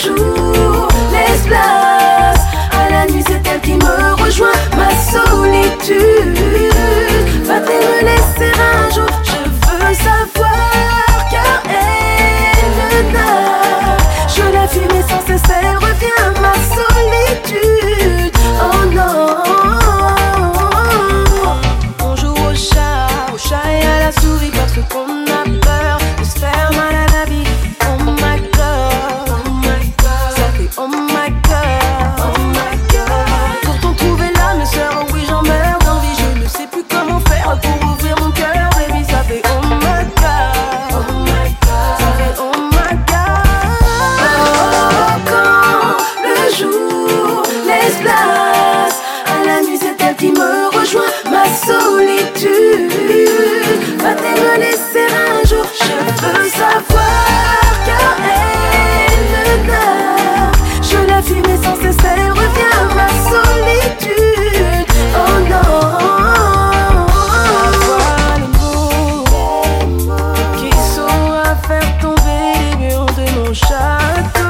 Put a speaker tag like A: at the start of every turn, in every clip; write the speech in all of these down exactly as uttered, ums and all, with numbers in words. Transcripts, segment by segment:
A: jour laisse place à la nuit, c'est elle qui me rejoint. Ma solitude va-t-elle me laisser un jour? Je veux savoir, car elle n'a. Je la fuis mais sans cesse elle revient. Ma solitude, oh non. On joue au chat, au chat et à la souris parce qu'on a peur de se faire mal à la vie. Oh my God, oh my God, ça fait oh my God, oh my God. Pourtant trouver l'âme sœur, oh oui j'en meurs d'envie. Je ne sais plus comment faire pour ouvrir mon cœur, baby. Ça fait oh my God, oh my God, ça fait oh my God. Oh, quand le jour laisse place à la nuit, c'est elle qui me rejoint. Ma solitude va-t-elle me laisser un jour? Je veux savoir, car elle n'a. Je la fuis mais sans cesse elle revient. Ma solitude, oh non. Avoir les mots qui saura faire tomber les murs de mon château.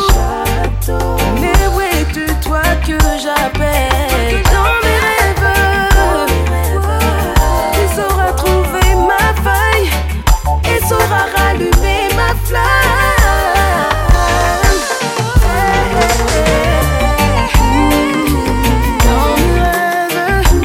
A: Mais où es-tu toi que j'appelle dans mes rêves? Tu sauras trouver ma faille et saura rallumer ma flamme. Dans mes rêves,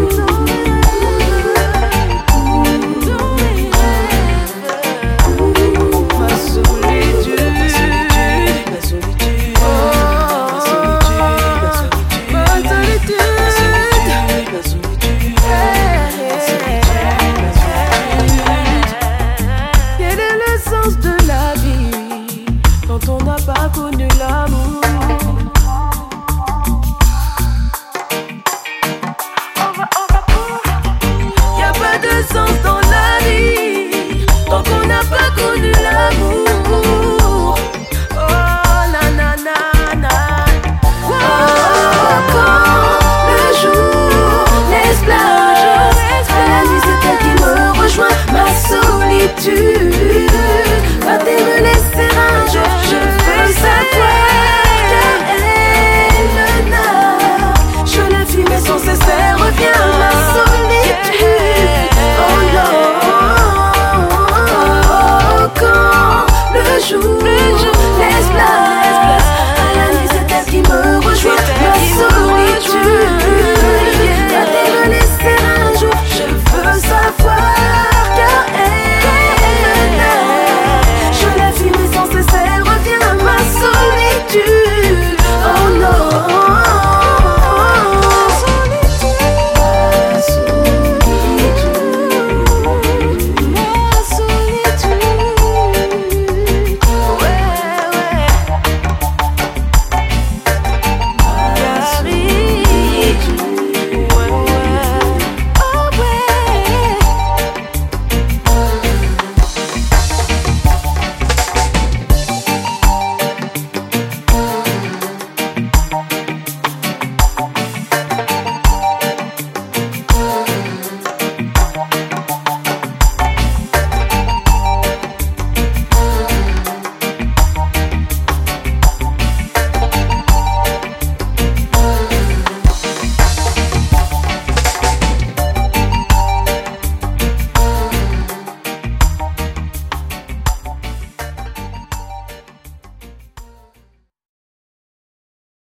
A: dans mes rêves, ma solitude, ma solitude, oh, ma solitude, ma solitude, ma solitude, ma solitude. Quel est le sens de la vie quand on n'a pas connu l'amour?